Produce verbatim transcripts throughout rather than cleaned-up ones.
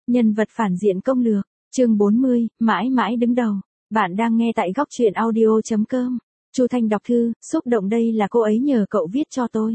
Nhân vật phản diện công lược, chương bốn mươi, mãi mãi đứng đầu. Bạn đang nghe tại góc truyện audio chấm com. Chu Thanh đọc thư, xúc động đây là cô ấy nhờ cậu viết cho tôi.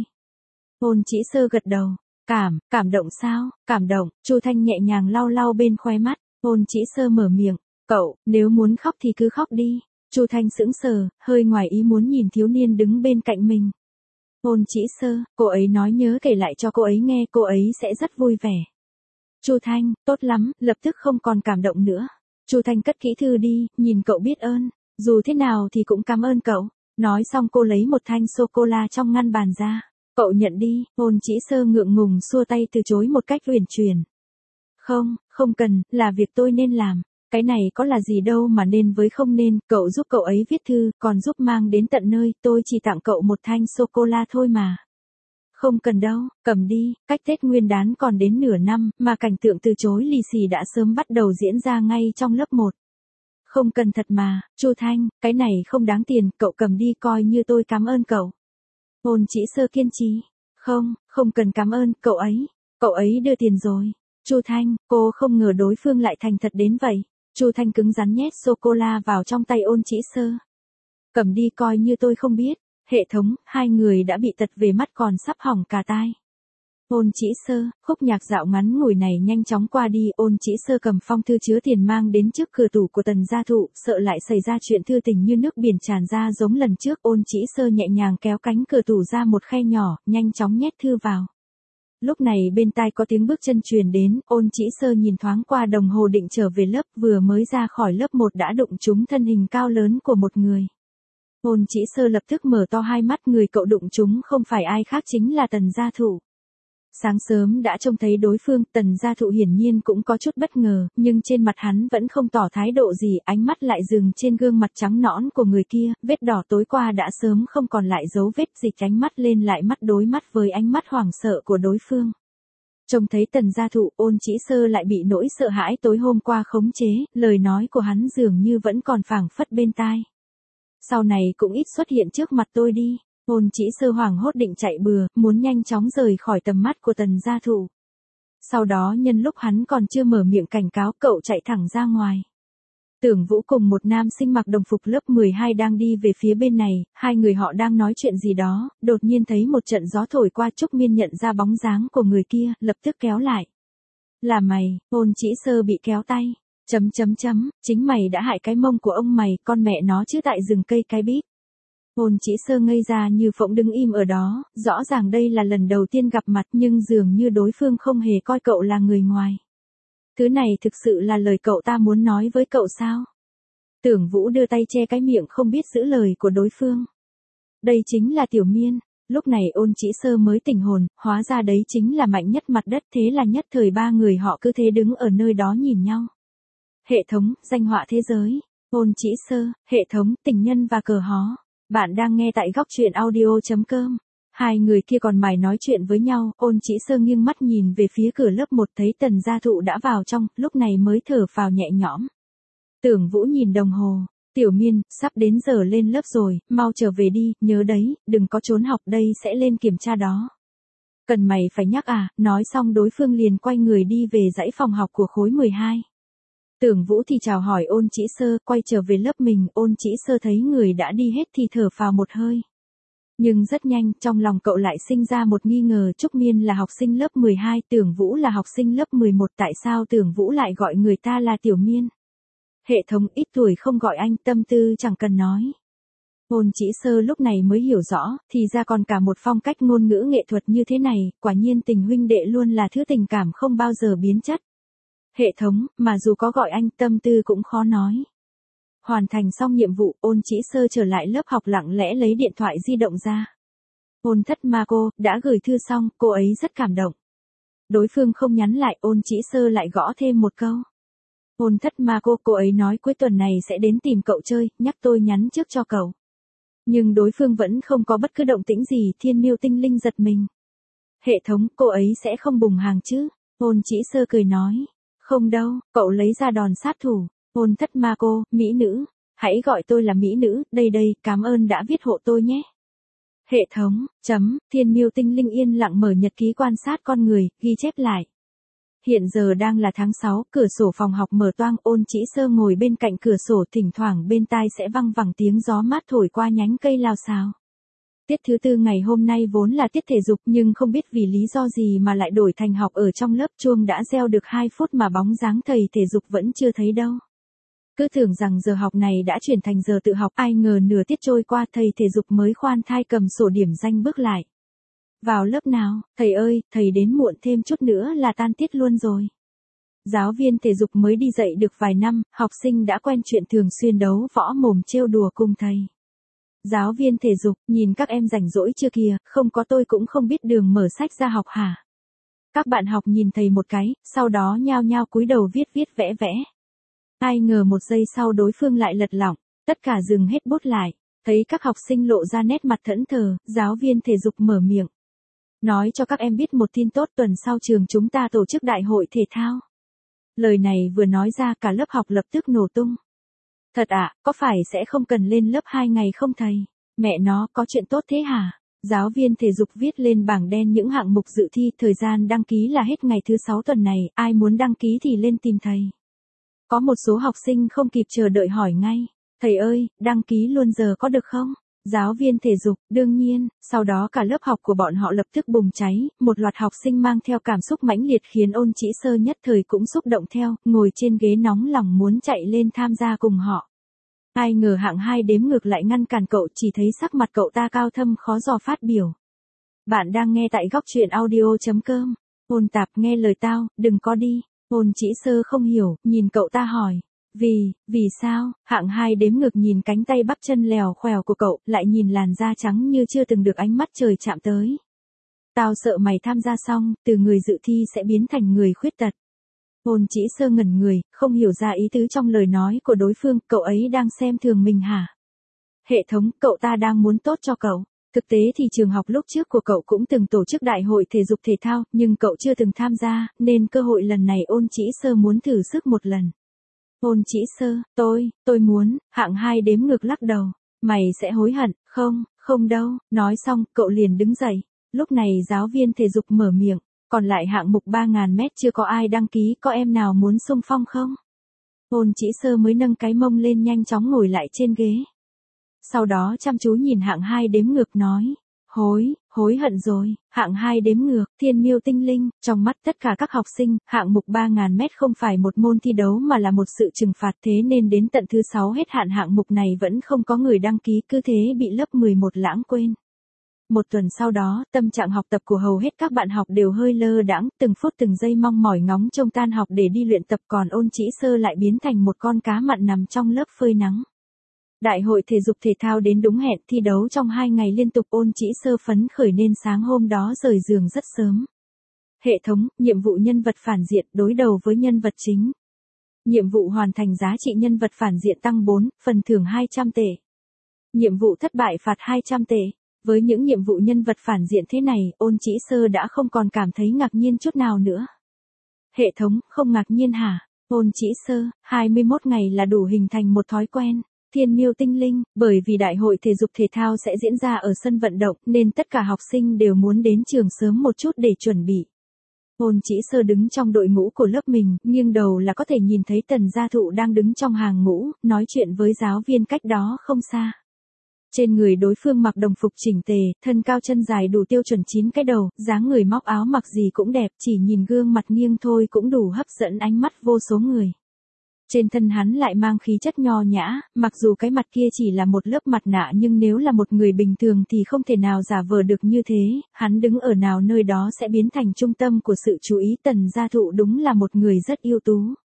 Ôn Chỉ Sơ gật đầu. Cảm, cảm động sao? Cảm động. Chu Thanh nhẹ nhàng lau lau bên khóe mắt. Ôn Chỉ Sơ mở miệng. Cậu, nếu muốn khóc thì cứ khóc đi. Chu Thanh sững sờ, hơi ngoài ý muốn nhìn thiếu niên đứng bên cạnh mình. Ôn Chỉ Sơ, cô ấy nói nhớ kể lại cho cô ấy nghe, cô ấy sẽ rất vui vẻ. Chu Thanh, tốt lắm, lập tức không còn cảm động nữa. Chu Thanh cất kỹ thư đi, nhìn cậu biết ơn, dù thế nào thì cũng cảm ơn cậu. Nói xong cô lấy một thanh sô-cô-la trong ngăn bàn ra. Cậu nhận đi. Ôn Chỉ Sơ ngượng ngùng xua tay từ chối một cách uyển chuyển. Không, không cần, là việc tôi nên làm. Cái này có là gì đâu mà nên với không nên, cậu giúp cậu ấy viết thư, còn giúp mang đến tận nơi, tôi chỉ tặng cậu một thanh sô-cô-la thôi mà. Không cần đâu, cầm đi, cách Tết Nguyên Đán còn đến nửa năm, mà cảnh tượng từ chối lì xì đã sớm bắt đầu diễn ra ngay trong lớp một. Không cần thật mà, Chu Thanh, cái này không đáng tiền, cậu cầm đi coi như tôi cảm ơn cậu. Ôn Chỉ Sơ kiên trì. Không, không cần cảm ơn, cậu ấy, cậu ấy đưa tiền rồi. Chu Thanh, cô không ngờ đối phương lại thành thật đến vậy. Chu Thanh cứng rắn nhét sô-cô-la vào trong tay Ôn Chỉ Sơ. Cầm đi coi như tôi không biết. Hệ thống, hai người đã bị tật về mắt còn sắp hỏng cả tai. Ôn Chỉ Sơ, khúc nhạc dạo ngắn ngủi này nhanh chóng qua đi. Ôn Chỉ Sơ cầm phong thư chứa tiền mang đến trước cửa tủ của Tần gia thụ, sợ lại xảy ra chuyện thư tình như nước biển tràn ra giống lần trước. Ôn Chỉ Sơ nhẹ nhàng kéo cánh cửa tủ ra một khe nhỏ, nhanh chóng nhét thư vào. Lúc này bên tai có tiếng bước chân truyền đến, Ôn Chỉ Sơ nhìn thoáng qua đồng hồ định trở về lớp, vừa mới ra khỏi lớp một đã đụng trúng thân hình cao lớn của một người. Ôn Chỉ Sơ lập tức mở to hai mắt, người cậu đụng chúng không phải ai khác chính là Tần gia thụ. Sáng sớm đã trông thấy đối phương, Tần gia thụ hiển nhiên cũng có chút bất ngờ, nhưng trên mặt hắn vẫn không tỏ thái độ gì, ánh mắt lại dừng trên gương mặt trắng nõn của người kia, vết đỏ tối qua đã sớm không còn lại dấu vết, dịch ánh mắt lên lại mắt đối mắt với ánh mắt hoảng sợ của đối phương. Trông thấy Tần gia thụ, Ôn Chỉ Sơ lại bị nỗi sợ hãi tối hôm qua khống chế, lời nói của hắn dường như vẫn còn phảng phất bên tai. Sau này cũng ít xuất hiện trước mặt tôi đi. Ôn Chỉ Sơ hoảng hốt định chạy bừa, muốn nhanh chóng rời khỏi tầm mắt của Tần gia thụ. Sau đó nhân lúc hắn còn chưa mở miệng cảnh cáo, cậu chạy thẳng ra ngoài. Tưởng Vũ cùng một nam sinh mặc đồng phục lớp mười hai đang đi về phía bên này, hai người họ đang nói chuyện gì đó, đột nhiên thấy một trận gió thổi qua. Trúc Miên nhận ra bóng dáng của người kia, lập tức kéo lại. Là mày? Ôn Chỉ Sơ bị kéo tay. Chấm chấm chấm, chính mày đã hại cái mông của ông mày, con mẹ nó chứ tại rừng cây cái bít. Ôn Chỉ Sơ ngây ra như phỗng đứng im ở đó, rõ ràng đây là lần đầu tiên gặp mặt nhưng dường như đối phương không hề coi cậu là người ngoài. Thứ này thực sự là lời cậu ta muốn nói với cậu sao? Tưởng Vũ đưa tay che cái miệng không biết giữ lời của đối phương. Đây chính là Tiểu Miên. Lúc này Ôn Chỉ Sơ mới tỉnh hồn, hóa ra đấy chính là mạnh nhất mặt đất, thế là nhất thời ba người họ cứ thế đứng ở nơi đó nhìn nhau. Hệ thống, danh họa thế giới. Ôn Chỉ Sơ, hệ thống, tình nhân và cờ hó. Bạn đang nghe tại góc truyện audio chấm com. Hai người kia còn mải nói chuyện với nhau, Ôn Chỉ Sơ nghiêng mắt nhìn về phía cửa lớp một thấy Tần gia thụ đã vào trong, lúc này mới thở phào nhẹ nhõm. Tưởng Vũ nhìn đồng hồ. Tiểu Miên, sắp đến giờ lên lớp rồi, mau trở về đi, nhớ đấy, đừng có trốn học, đây sẽ lên kiểm tra đó. Cần mày phải nhắc à, nói xong đối phương liền quay người đi về dãy phòng học của khối mười hai. Tưởng Vũ thì chào hỏi Ôn Chỉ Sơ, quay trở về lớp mình. Ôn Chỉ Sơ thấy người đã đi hết thì thở phào một hơi. Nhưng rất nhanh, trong lòng cậu lại sinh ra một nghi ngờ. Trúc Miên là học sinh lớp mười hai, Tưởng Vũ là học sinh lớp mười một, tại sao Tưởng Vũ lại gọi người ta là Tiểu Miên? Hệ thống, ít tuổi không gọi anh, tâm tư chẳng cần nói. Ôn Chỉ Sơ lúc này mới hiểu rõ, thì ra còn cả một phong cách ngôn ngữ nghệ thuật như thế này, quả nhiên tình huynh đệ luôn là thứ tình cảm không bao giờ biến chất. Hệ thống, mà dù có gọi anh, tâm tư cũng khó nói. Hoàn thành xong nhiệm vụ, Ôn Chỉ Sơ trở lại lớp học lặng lẽ lấy điện thoại di động ra. Ôn thất ma cô, đã gửi thư xong, cô ấy rất cảm động. Đối phương không nhắn lại, Ôn Chỉ Sơ lại gõ thêm một câu. Ôn thất ma cô, cô ấy nói cuối tuần này sẽ đến tìm cậu chơi, nhắc tôi nhắn trước cho cậu. Nhưng đối phương vẫn không có bất cứ động tĩnh gì, Thiên Miêu Tinh Linh giật mình. Hệ thống, cô ấy sẽ không bùng hàng chứ? Ôn Chỉ Sơ cười nói. Không đâu, cậu lấy ra đòn sát thủ. Ôn thất ma cô, mỹ nữ. Hãy gọi tôi là mỹ nữ, đây đây, cảm ơn đã viết hộ tôi nhé. Hệ thống, chấm, Thiên Miêu Tinh Linh yên lặng mở nhật ký quan sát con người, ghi chép lại. Hiện giờ đang là tháng sáu, cửa sổ phòng học mở toang, Ôn Chỉ Sơ ngồi bên cạnh cửa sổ, thỉnh thoảng bên tai sẽ văng vẳng tiếng gió mát thổi qua nhánh cây lao xao. Tiết thứ tư ngày hôm nay vốn là tiết thể dục nhưng không biết vì lý do gì mà lại đổi thành học ở trong lớp, chuông đã reo được hai phút mà bóng dáng thầy thể dục vẫn chưa thấy đâu. Cứ tưởng rằng giờ học này đã chuyển thành giờ tự học, ai ngờ nửa tiết trôi qua thầy thể dục mới khoan thai cầm sổ điểm danh bước lại. Vào lớp nào, thầy ơi, thầy đến muộn thêm chút nữa là tan tiết luôn rồi. Giáo viên thể dục mới đi dạy được vài năm, học sinh đã quen chuyện thường xuyên đấu võ mồm trêu đùa cùng thầy. Giáo viên thể dục, nhìn các em rảnh rỗi chưa kìa, không có tôi cũng không biết đường mở sách ra học hả? Các bạn học nhìn thầy một cái, sau đó nhao nhao cúi đầu viết viết vẽ vẽ. Ai ngờ một giây sau đối phương lại lật lỏng, tất cả dừng hết bút lại, thấy các học sinh lộ ra nét mặt thẫn thờ, giáo viên thể dục mở miệng. Nói cho các em biết một tin tốt, tuần sau trường chúng ta tổ chức đại hội thể thao. Lời này vừa nói ra cả lớp học lập tức nổ tung. Thật ạ, à, có phải sẽ không cần lên lớp hai ngày không thầy? Mẹ nó, có chuyện tốt thế hả? Giáo viên thể dục viết lên bảng đen những hạng mục dự thi, thời gian đăng ký là hết ngày thứ sáu tuần này, ai muốn đăng ký thì lên tìm thầy. Có một số học sinh không kịp chờ đợi hỏi ngay, thầy ơi, đăng ký luôn giờ có được không? Giáo viên thể dục, đương nhiên, sau đó cả lớp học của bọn họ lập tức bùng cháy, một loạt học sinh mang theo cảm xúc mãnh liệt khiến Ôn Chỉ Sơ nhất thời cũng xúc động theo, ngồi trên ghế nóng lòng muốn chạy lên tham gia cùng họ. Ai ngờ hạng hai đếm ngược lại ngăn cản cậu, chỉ thấy sắc mặt cậu ta cao thâm khó dò phát biểu. Bạn đang nghe tại góc truyện audio.com. Ôn Tạp, nghe lời tao, đừng có đi. Ôn Chỉ Sơ không hiểu, nhìn cậu ta hỏi. Vì, vì sao? Hạng hai đếm ngược nhìn cánh tay bắp chân lèo khoèo của cậu, lại nhìn làn da trắng như chưa từng được ánh mắt trời chạm tới. Tao sợ mày tham gia xong, từ người dự thi sẽ biến thành người khuyết tật. Ôn Chỉ Sơ ngẩn người, không hiểu ra ý tứ trong lời nói của đối phương, cậu ấy đang xem thường mình hả? Hệ thống, cậu ta đang muốn tốt cho cậu. Thực tế thì trường học lúc trước của cậu cũng từng tổ chức đại hội thể dục thể thao, nhưng cậu chưa từng tham gia, nên cơ hội lần này Ôn Chỉ Sơ muốn thử sức một lần. Ôn Chỉ Sơ, tôi, tôi muốn, hạng hai đếm ngược lắc đầu. Mày sẽ hối hận, không, không đâu, nói xong, cậu liền đứng dậy. Lúc này giáo viên thể dục mở miệng, còn lại hạng mục ba nghìn mét chưa có ai đăng ký, có em nào muốn xung phong không? Ôn Chỉ Sơ mới nâng cái mông lên nhanh chóng ngồi lại trên ghế. Sau đó chăm chú nhìn hạng hai đếm ngược nói, hối, hối hận rồi, hạng hai đếm ngược, thiên miêu tinh linh, trong mắt tất cả các học sinh, hạng mục ba nghìn mét không phải một môn thi đấu mà là một sự trừng phạt, thế nên đến tận thứ sáu hết hạn hạng mục này vẫn không có người đăng ký, cứ thế bị lớp mười một lãng quên. Một tuần sau đó, tâm trạng học tập của hầu hết các bạn học đều hơi lơ đãng, từng phút từng giây mong mỏi ngóng trông tan học để đi luyện tập, còn Ôn Chỉ Sơ lại biến thành một con cá mặn nằm trong lớp phơi nắng. Đại hội thể dục thể thao đến đúng hẹn, thi đấu trong hai ngày liên tục, Ôn Chỉ Sơ phấn khởi nên sáng hôm đó rời giường rất sớm. Hệ thống, nhiệm vụ nhân vật phản diện, đối đầu với nhân vật chính. Nhiệm vụ hoàn thành, giá trị nhân vật phản diện tăng bốn, phần thưởng hai trăm tệ. Nhiệm vụ thất bại, phạt hai trăm tệ. Với những nhiệm vụ nhân vật phản diện thế này, Ôn Chỉ Sơ đã không còn cảm thấy ngạc nhiên chút nào nữa. Hệ thống, không ngạc nhiên hả? Ôn Chỉ Sơ, hai mươi mốt ngày là đủ hình thành một thói quen. Thiên miêu tinh linh, bởi vì đại hội thể dục thể thao sẽ diễn ra ở sân vận động nên tất cả học sinh đều muốn đến trường sớm một chút để chuẩn bị. Ôn Chỉ Sơ đứng trong đội ngũ của lớp mình, nghiêng đầu là có thể nhìn thấy Tần Gia Thụ đang đứng trong hàng ngũ, nói chuyện với giáo viên cách đó không xa. Trên người đối phương mặc đồng phục chỉnh tề, thân cao chân dài đủ tiêu chuẩn chín cái đầu, dáng người móc áo mặc gì cũng đẹp, chỉ nhìn gương mặt nghiêng thôi cũng đủ hấp dẫn ánh mắt vô số người. Trên thân hắn lại mang khí chất nho nhã, mặc dù cái mặt kia chỉ là một lớp mặt nạ nhưng nếu là một người bình thường thì không thể nào giả vờ được như thế, hắn đứng ở nào nơi đó sẽ biến thành trung tâm của sự chú ý. Tần Gia Thụ đúng là một người rất ưu tú.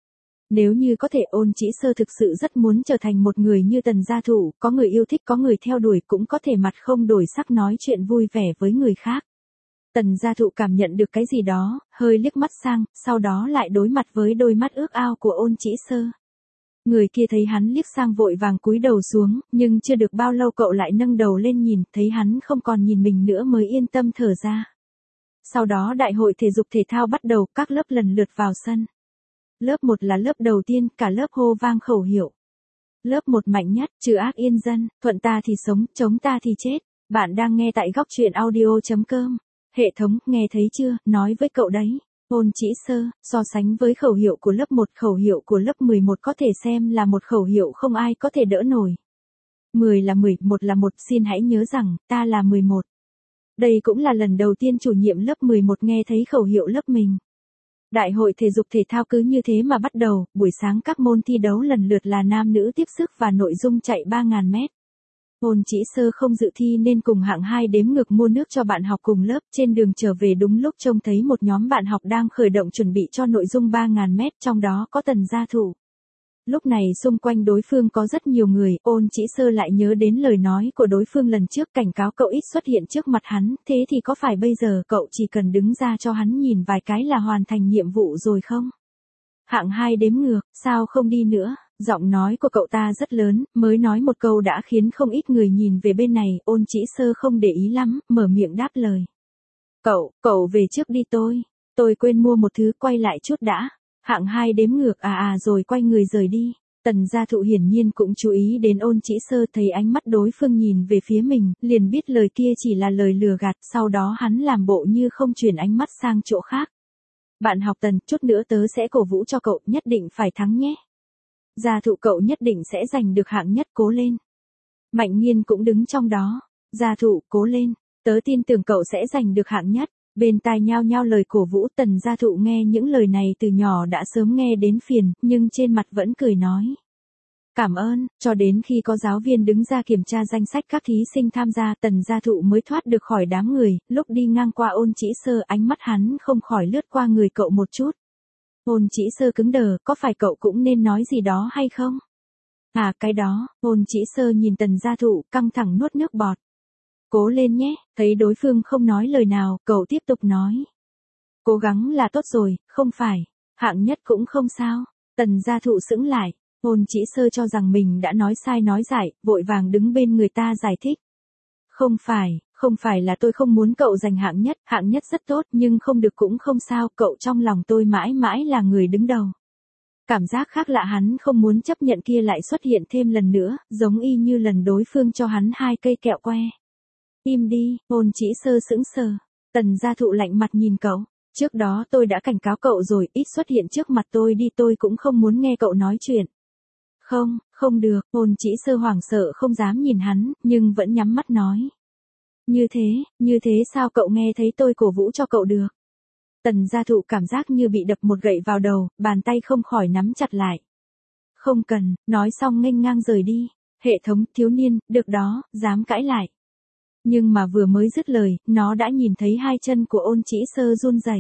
Nếu như có thể, Ôn Chỉ Sơ thực sự rất muốn trở thành một người như Tần Gia Thụ, có người yêu thích, có người theo đuổi, cũng có thể mặt không đổi sắc nói chuyện vui vẻ với người khác. Tần Gia Thụ cảm nhận được cái gì đó, hơi liếc mắt sang, sau đó lại đối mặt với đôi mắt ước ao của Ôn Chỉ Sơ. Người kia thấy hắn liếc sang vội vàng cúi đầu xuống, nhưng chưa được bao lâu cậu lại nâng đầu lên nhìn, thấy hắn không còn nhìn mình nữa mới yên tâm thở ra. Sau đó đại hội thể dục thể thao bắt đầu, các lớp lần lượt vào sân. Lớp một là lớp đầu tiên, cả lớp hô vang khẩu hiệu. Lớp một mạnh nhất, trừ ác yên dân, thuận ta thì sống, chống ta thì chết. Bạn đang nghe tại góc truyện audio chấm com. Hệ thống, nghe thấy chưa, nói với cậu đấy. Ôn Chỉ Sơ, so sánh với khẩu hiệu của lớp một, khẩu hiệu của lớp mười một có thể xem là một khẩu hiệu không ai có thể đỡ nổi. mười là mười, một là một, xin hãy nhớ rằng, ta là mười một. Đây cũng là lần đầu tiên chủ nhiệm lớp mười một nghe thấy khẩu hiệu lớp mình. Đại hội thể dục thể thao cứ như thế mà bắt đầu, buổi sáng các môn thi đấu lần lượt là nam nữ tiếp sức và nội dung chạy ba nghìn mét. Ôn Chỉ Sơ không dự thi nên cùng hạng hai đếm ngược mua nước cho bạn học cùng lớp, trên đường trở về đúng lúc trông thấy một nhóm bạn học đang khởi động chuẩn bị cho nội dung ba nghìn mét, trong đó có Tần Gia Thụ. Lúc này xung quanh đối phương có rất nhiều người, Ôn Chỉ Sơ lại nhớ đến lời nói của đối phương lần trước cảnh cáo cậu ít xuất hiện trước mặt hắn, thế thì có phải bây giờ cậu chỉ cần đứng ra cho hắn nhìn vài cái là hoàn thành nhiệm vụ rồi không? Hạng hai đếm ngược, sao không đi nữa? Giọng nói của cậu ta rất lớn, mới nói một câu đã khiến không ít người nhìn về bên này, Ôn Chỉ Sơ không để ý lắm, mở miệng đáp lời. Cậu, cậu về trước đi tôi, tôi quên mua một thứ, quay lại chút đã. Hạng hai đếm ngược à à rồi quay người rời đi. Tần Gia Thụ hiển nhiên cũng chú ý đến Ôn Chỉ Sơ, thấy ánh mắt đối phương nhìn về phía mình, liền biết lời kia chỉ là lời lừa gạt, sau đó hắn làm bộ như không chuyển ánh mắt sang chỗ khác. Bạn học Tần, chút nữa tớ sẽ cổ vũ cho cậu, nhất định phải thắng nhé. Gia Thụ cậu nhất định sẽ giành được hạng nhất, cố lên. Mạnh Nghiên cũng đứng trong đó. Gia Thụ, cố lên, tớ tin tưởng cậu sẽ giành được hạng nhất. Bên tai nhao nhao lời cổ vũ, Tần Gia Thụ nghe những lời này từ nhỏ đã sớm nghe đến phiền, nhưng trên mặt vẫn cười nói. Cảm ơn, cho đến khi có giáo viên đứng ra kiểm tra danh sách các thí sinh tham gia, Tần Gia Thụ mới thoát được khỏi đám người, lúc đi ngang qua Ôn Chỉ Sơ ánh mắt hắn không khỏi lướt qua người cậu một chút. Ôn Chỉ Sơ cứng đờ, có phải cậu cũng nên nói gì đó hay không? À cái đó, Ôn Chỉ Sơ nhìn Tần Gia Thụ căng thẳng nuốt nước bọt. Cố lên nhé, thấy đối phương không nói lời nào, cậu tiếp tục nói. Cố gắng là tốt rồi, không phải, hạng nhất cũng không sao. Tần Gia Thụ sững lại, Ôn Chỉ Sơ cho rằng mình đã nói sai nói dại, vội vàng đứng bên người ta giải thích. Không phải, không phải là tôi không muốn cậu giành hạng nhất, hạng nhất rất tốt nhưng không được cũng không sao, cậu trong lòng tôi mãi mãi là người đứng đầu. Cảm giác khác lạ hắn không muốn chấp nhận kia lại xuất hiện thêm lần nữa, giống y như lần đối phương cho hắn hai cây kẹo que. Im đi, Ôn Chỉ Sơ sững sờ. Tần Gia Thụ lạnh mặt nhìn cậu. Trước đó tôi đã cảnh cáo cậu rồi, ít xuất hiện trước mặt tôi đi, tôi cũng không muốn nghe cậu nói chuyện. Không, không được, Ôn Chỉ Sơ hoảng sợ không dám nhìn hắn, nhưng vẫn nhắm mắt nói. Như thế, như thế sao cậu nghe thấy tôi cổ vũ cho cậu được? Tần Gia Thụ cảm giác như bị đập một gậy vào đầu, bàn tay không khỏi nắm chặt lại. Không cần, nói xong nghênh ngang rời đi. Hệ thống, thiếu niên, được đó, dám cãi lại. Nhưng mà vừa mới dứt lời, nó đã nhìn thấy hai chân của Ôn Chỉ Sơ run rẩy.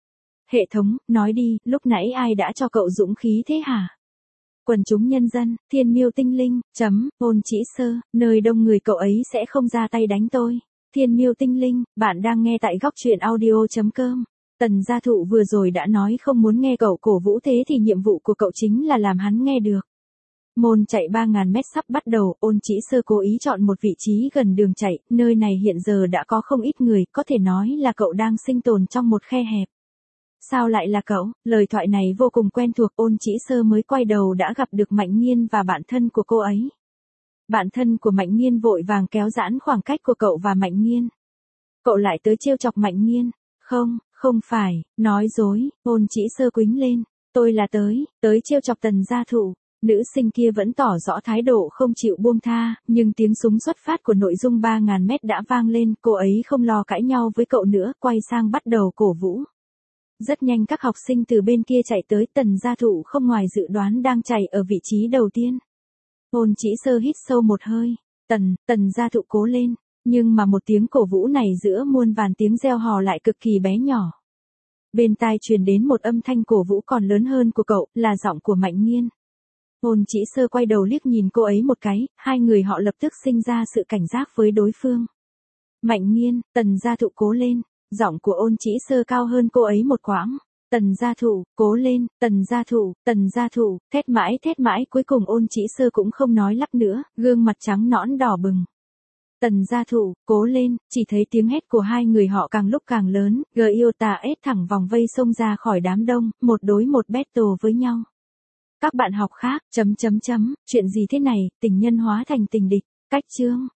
Hệ thống, nói đi, lúc nãy ai đã cho cậu dũng khí thế hả? Quần chúng nhân dân, thiên miêu tinh linh, chấm, Ôn Chỉ Sơ, nơi đông người cậu ấy sẽ không ra tay đánh tôi. Thiên miêu tinh linh, bạn đang nghe tại góc truyện audio chấm com. Tần Gia Thụ vừa rồi đã nói không muốn nghe cậu cổ vũ, thế thì nhiệm vụ của cậu chính là làm hắn nghe được. Môn chạy ba nghìn mét sắp bắt đầu, Ôn Chỉ Sơ cố ý chọn một vị trí gần đường chạy, nơi này hiện giờ đã có không ít người, có thể nói là cậu đang sinh tồn trong một khe hẹp. Sao lại là cậu? Lời thoại này vô cùng quen thuộc, Ôn Chỉ Sơ mới quay đầu đã gặp được Mạnh Nghiên và bạn thân của cô ấy. Bạn thân của Mạnh Nghiên vội vàng kéo giãn khoảng cách của cậu và Mạnh Nghiên. Cậu lại tới trêu chọc Mạnh Nghiên? Không, không phải, nói dối, Ôn Chỉ Sơ quýnh lên. Tôi là tới, tới trêu chọc Tần Gia Thụ. Nữ sinh kia vẫn tỏ rõ thái độ không chịu buông tha, nhưng tiếng súng xuất phát của nội dung ba nghìn mét đã vang lên, cô ấy không lo cãi nhau với cậu nữa, quay sang bắt đầu cổ vũ. Rất nhanh các học sinh từ bên kia chạy tới, Tần Gia Thụ không ngoài dự đoán đang chạy ở vị trí đầu tiên. Ôn Chỉ Sơ hít sâu một hơi, Tần, Tần Gia Thụ cố lên, nhưng mà một tiếng cổ vũ này giữa muôn vàn tiếng reo hò lại cực kỳ bé nhỏ. Bên tai truyền đến một âm thanh cổ vũ còn lớn hơn của cậu, là giọng của Mạnh Nghiên. Ôn Chỉ Sơ quay đầu liếc nhìn cô ấy một cái, hai người họ lập tức sinh ra sự cảnh giác với đối phương. Mạnh Nghiên, Tần Gia Thụ cố lên, giọng của Ôn Chỉ Sơ cao hơn cô ấy một quãng. Tần Gia Thụ, cố lên, Tần Gia Thụ, Tần Gia Thụ, thét mãi thét mãi, cuối cùng Ôn Chỉ Sơ cũng không nói lắp nữa, gương mặt trắng nõn đỏ bừng. Tần Gia Thụ, cố lên, chỉ thấy tiếng hét của hai người họ càng lúc càng lớn, Giota ép thẳng vòng vây xông ra khỏi đám đông, một đối một battle với nhau. Các bạn học khác, chấm chấm chấm, chuyện gì thế này, tình nhân hóa thành tình địch, cách chương.